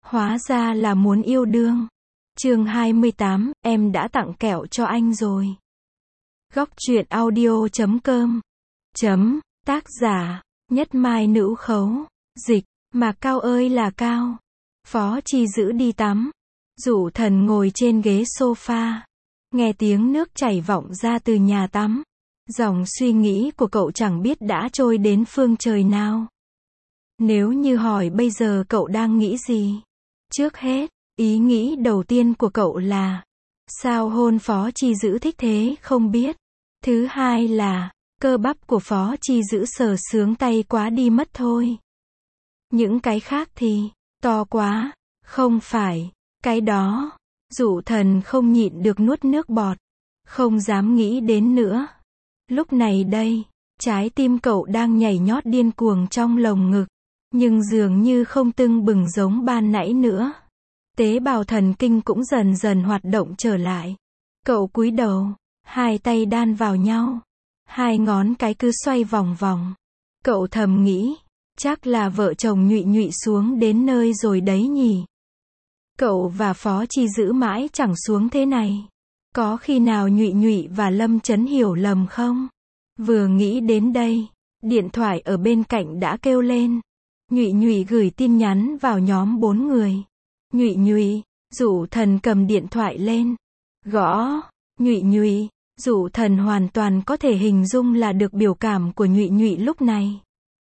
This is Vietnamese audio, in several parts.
Hóa ra là muốn yêu đương. Chương 28, em đã tặng kẹo cho anh rồi. Góc truyện audio.com. Tác giả, Nhất Mai Nữ Khấu. Dịch, mà Cao ơi là Cao. Phó Chi Dữ đi tắm. Dụ Thần ngồi trên ghế sofa. Nghe tiếng nước chảy vọng ra từ nhà tắm. Dòng suy nghĩ của cậu chẳng biết đã trôi đến phương trời nào. Nếu như hỏi bây giờ cậu đang nghĩ gì? Trước hết, ý nghĩ đầu tiên của cậu là sao hôn Phó Chi Dữ thích thế không biết. Thứ hai là cơ bắp của Phó Chi Dữ sờ sướng tay quá đi mất thôi. Những cái khác thì to quá. Không phải cái đó. Dụ Thần không nhịn được nuốt nước bọt. Không dám nghĩ đến nữa. Lúc này đây, trái tim cậu đang nhảy nhót điên cuồng trong lồng ngực. Nhưng dường như không tưng bừng giống ban nãy nữa. Tế bào thần kinh cũng dần dần hoạt động trở lại. Cậu cúi đầu, hai tay đan vào nhau. Hai ngón cái cứ xoay vòng vòng. Cậu thầm nghĩ, chắc là vợ chồng Nhụy Nhụy xuống đến nơi rồi đấy nhỉ. Cậu và Phó Chi Dữ mãi chẳng xuống thế này. Có khi nào Nhụy Nhụy và Lâm Chấn hiểu lầm không? Vừa nghĩ đến đây, điện thoại ở bên cạnh đã kêu lên. Nhụy Nhụy gửi tin nhắn vào nhóm 4 người. Nhụy Nhụy, Dụ Thần cầm điện thoại lên. Gõ, Nhụy Nhụy, Dụ Thần hoàn toàn có thể hình dung là được biểu cảm của Nhụy Nhụy lúc này.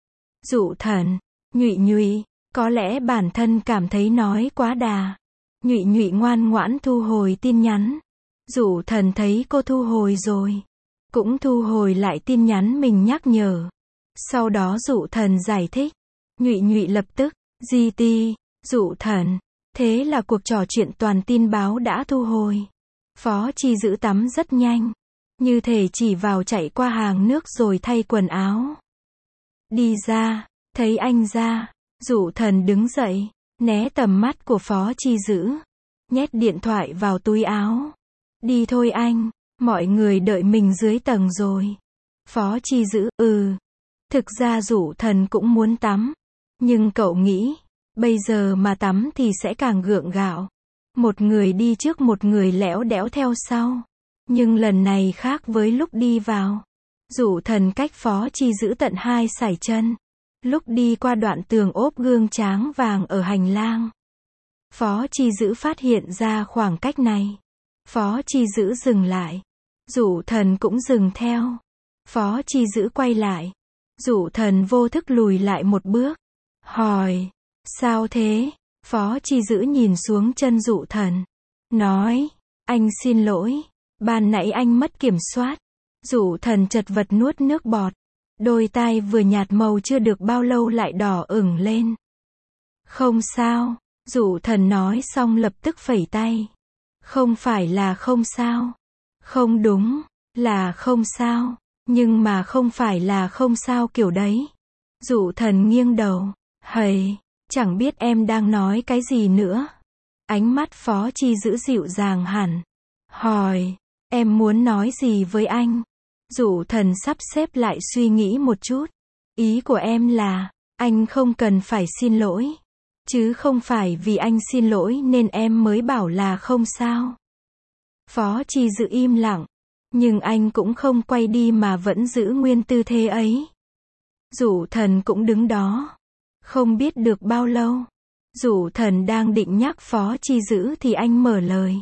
Dụ Thần, Nhụy Nhụy, có lẽ bản thân cảm thấy nói quá đà. Nhụy Nhụy ngoan ngoãn thu hồi tin nhắn. Dụ Thần thấy cô thu hồi rồi. Cũng thu hồi lại tin nhắn mình nhắc nhở. Sau đó Dụ Thần giải thích. Nhụy Nhụy lập tức, GT, Dụ Thần. Thế là cuộc trò chuyện toàn tin báo đã thu hồi. Phó Chi Dữ tắm rất nhanh. Như thể chỉ vào chạy qua hàng nước rồi thay quần áo. Đi ra, thấy anh ra. Dụ Thần đứng dậy, né tầm mắt của Phó Chi Dữ. Nhét điện thoại vào túi áo. Đi thôi anh, mọi người đợi mình dưới tầng rồi. Phó Chi Dữ, Thực ra Dụ Thần cũng muốn tắm. Nhưng cậu nghĩ, bây giờ mà tắm thì sẽ càng gượng gạo. Một người đi trước một người lẽo đẽo theo sau. Nhưng lần này khác với lúc đi vào. Dụ Thần cách Phó Chi Dữ tận 2 sải chân. Lúc đi qua đoạn tường ốp gương tráng vàng ở hành lang. Phó Chi Dữ phát hiện ra khoảng cách này. Phó Chi Dữ dừng lại. Dụ Thần cũng dừng theo. Phó Chi Dữ quay lại. Dụ Thần vô thức lùi lại một bước. Hỏi, sao thế? Phó Chi Dữ nhìn xuống chân Dụ Thần. Nói, anh xin lỗi. Ban nãy anh mất kiểm soát. Dụ Thần chật vật nuốt nước bọt. Đôi tai vừa nhạt màu chưa được bao lâu lại đỏ ửng lên. Không sao. Dụ Thần nói xong lập tức phẩy tay. Không phải là không sao. Không đúng, là không sao. Nhưng mà không phải là không sao kiểu đấy. Dụ Thần nghiêng đầu. Hầy, chẳng biết em đang nói cái gì nữa. Ánh mắt Phó Chi Dữ dịu dàng hẳn. Hỏi, em muốn nói gì với anh? Dụ Thần sắp xếp lại suy nghĩ một chút. Ý của em là, anh không cần phải xin lỗi. Chứ không phải vì anh xin lỗi nên em mới bảo là không sao. Phó Chi Dữ im lặng. Nhưng anh cũng không quay đi mà vẫn giữ nguyên tư thế ấy. Dụ Thần cũng đứng đó. Không biết được bao lâu. Dụ Thần đang định nhắc Phó Chi Dữ thì anh mở lời.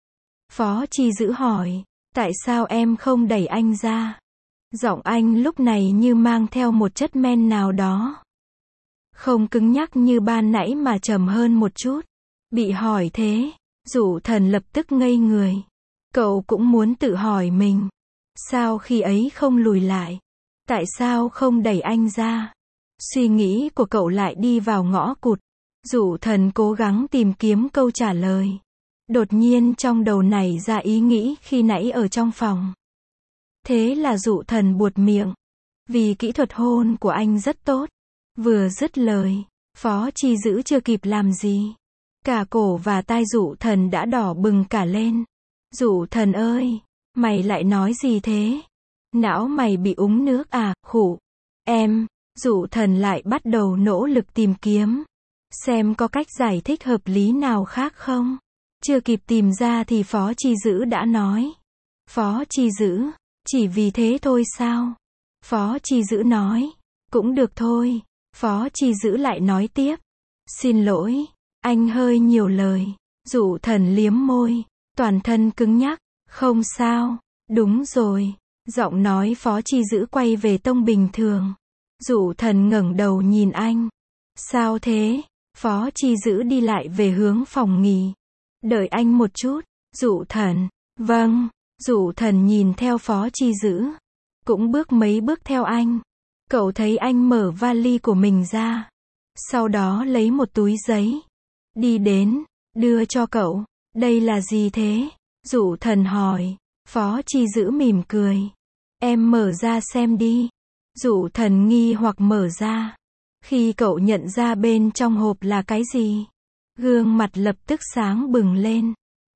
Phó Chi Dữ hỏi, tại sao em không đẩy anh ra? Giọng anh lúc này như mang theo một chất men nào đó. Không cứng nhắc như ban nãy mà trầm hơn một chút. Bị hỏi thế, Dụ Thần lập tức ngây người. Cậu cũng muốn tự hỏi mình. Sao khi ấy không lùi lại? Tại sao không đẩy anh ra? Suy nghĩ của cậu lại đi vào ngõ cụt. Dụ Thần cố gắng tìm kiếm câu trả lời. Đột nhiên trong đầu nảy ra ý nghĩ khi nãy ở trong phòng. Thế là Dụ Thần buột miệng. Vì kỹ thuật hôn của anh rất tốt. Vừa dứt lời, Phó Chi Dữ chưa kịp làm gì. Cả cổ và tai Dụ Thần đã đỏ bừng cả lên. Dụ Thần ơi, mày lại nói gì thế? Não mày bị úng nước à, khụ. Em, Dụ Thần lại bắt đầu nỗ lực tìm kiếm. xem có cách giải thích hợp lý nào khác không. Chưa kịp tìm ra thì Phó Chi Dữ đã nói. Phó Chi Dữ, chỉ vì thế thôi sao? Phó Chi Dữ nói, cũng được thôi. Phó Chi Dữ lại nói tiếp, xin lỗi, anh hơi nhiều lời. Dụ Thần liếm môi, toàn thân cứng nhắc, không sao, đúng rồi. Giọng nói Phó Chi Dữ quay về tông bình thường. Dụ Thần ngẩng đầu nhìn anh. Sao thế? Phó Chi Dữ đi lại về hướng phòng nghỉ. Đợi anh một chút. Dụ Thần, vâng. Dụ Thần nhìn theo Phó Chi Dữ, cũng bước mấy bước theo anh. Cậu thấy anh mở vali của mình ra, sau đó lấy một túi giấy, đi đến, đưa cho cậu. Đây là gì thế? Dụ Thần hỏi. Phó Chi Dữ mỉm cười. Em mở ra xem đi. Dụ Thần nghi hoặc mở ra. Khi cậu nhận ra bên trong hộp là cái gì, gương mặt lập tức sáng bừng lên.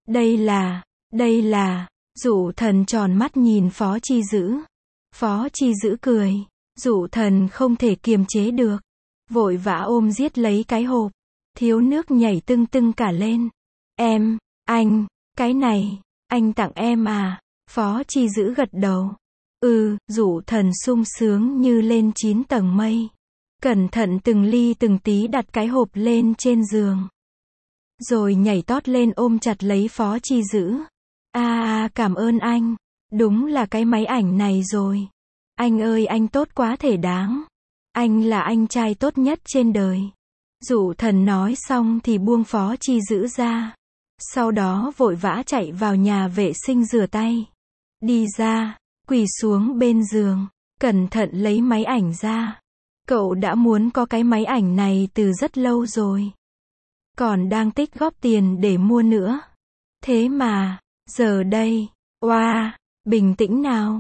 Đây là, Dụ Thần tròn mắt nhìn Phó Chi Dữ. Phó Chi Dữ cười. Dụ Thần không thể kiềm chế được, vội vã ôm giết lấy cái hộp. Thiếu nước nhảy tưng tưng cả lên. Anh, cái này, anh tặng em à? Phó Chi Dữ gật đầu. Dụ Thần sung sướng như lên 9 tầng mây. Cẩn thận từng ly từng tí đặt cái hộp lên trên giường. Rồi nhảy tót lên ôm chặt lấy Phó Chi Dữ. Cảm ơn anh. Đúng là cái máy ảnh này rồi. Anh ơi anh tốt quá thể đáng. Anh là anh trai tốt nhất trên đời. Dụ Thần nói xong thì buông Phó Chi Dữ ra. Sau đó vội vã chạy vào nhà vệ sinh rửa tay. Đi ra, quỳ xuống bên giường, cẩn thận lấy máy ảnh ra. Cậu đã muốn có cái máy ảnh này từ rất lâu rồi. Còn đang tích góp tiền để mua nữa. Thế mà, giờ đây, bình tĩnh nào,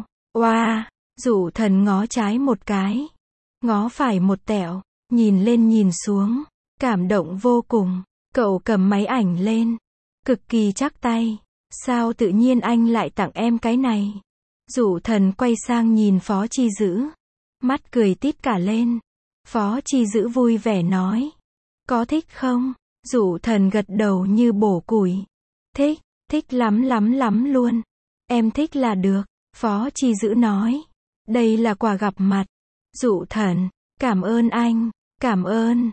Dụ Thần ngó trái một cái, ngó phải một tẹo, nhìn lên nhìn xuống, cảm động vô cùng. Cậu cầm máy ảnh lên, cực kỳ chắc tay. Sao tự nhiên anh lại tặng em cái này? Dụ Thần quay sang nhìn Phó Chi Dữ, mắt cười tít cả lên. Phó Chi Dữ vui vẻ nói, có thích không? Dụ Thần gật đầu như bổ củi. Thích lắm luôn. Em thích là được. Phó Chi Dữ nói, đây là quà gặp mặt. Dụ Thần, cảm ơn anh, cảm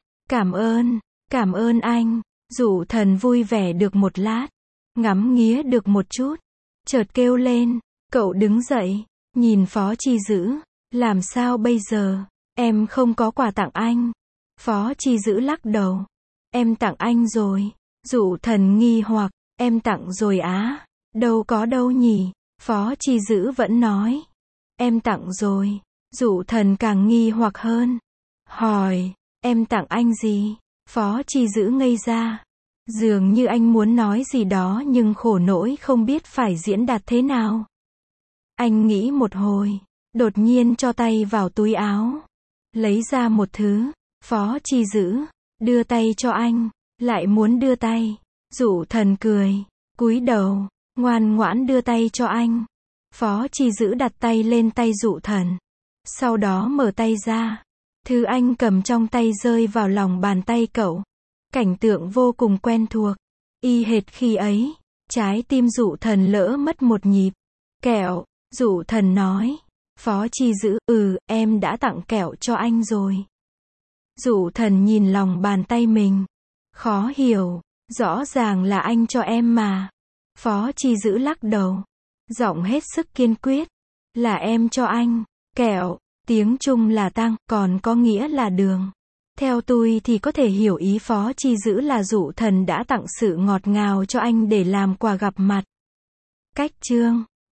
ơn anh. Dụ Thần vui vẻ được một lát, ngắm nghía được một chút, chợt kêu lên. Cậu đứng dậy, nhìn Phó Chi Dữ, làm sao bây giờ? Em không có quà tặng anh. Phó Chi Dữ lắc đầu. Em tặng anh rồi. Dụ Thần nghi hoặc, em tặng rồi á? Đâu có đâu nhỉ? Phó Chi Dữ vẫn nói, em tặng rồi. Dụ Thần càng nghi hoặc hơn, hỏi, em tặng anh gì? Phó Chi Dữ ngây ra. Dường như anh muốn nói gì đó nhưng khổ nỗi không biết phải diễn đạt thế nào. Anh nghĩ một hồi, đột nhiên cho tay vào túi áo, lấy ra một thứ. Phó Chi Dữ đưa tay cho anh, lại muốn đưa tay. Dụ Thần cười, cúi đầu, ngoan ngoãn đưa tay cho anh. Phó Chi Dữ đặt tay lên tay Dụ Thần, sau đó mở tay ra. Thứ anh cầm trong tay rơi vào lòng bàn tay cậu. Cảnh tượng vô cùng quen thuộc, y hệt khi ấy. Trái tim Dụ Thần lỡ mất một nhịp. Kẹo, Dụ Thần nói. Phó Chi Dữ, em đã tặng kẹo cho anh rồi. Dụ Thần nhìn lòng bàn tay mình, khó hiểu, rõ ràng là anh cho em mà. Phó Chi Dữ lắc đầu, giọng hết sức kiên quyết, là em cho anh. Kẹo, tiếng Trung là tăng, còn có nghĩa là đường. Theo tôi thì có thể hiểu ý Phó Chi Dữ là Dụ Thần đã tặng sự ngọt ngào cho anh để làm quà gặp mặt. Cách chương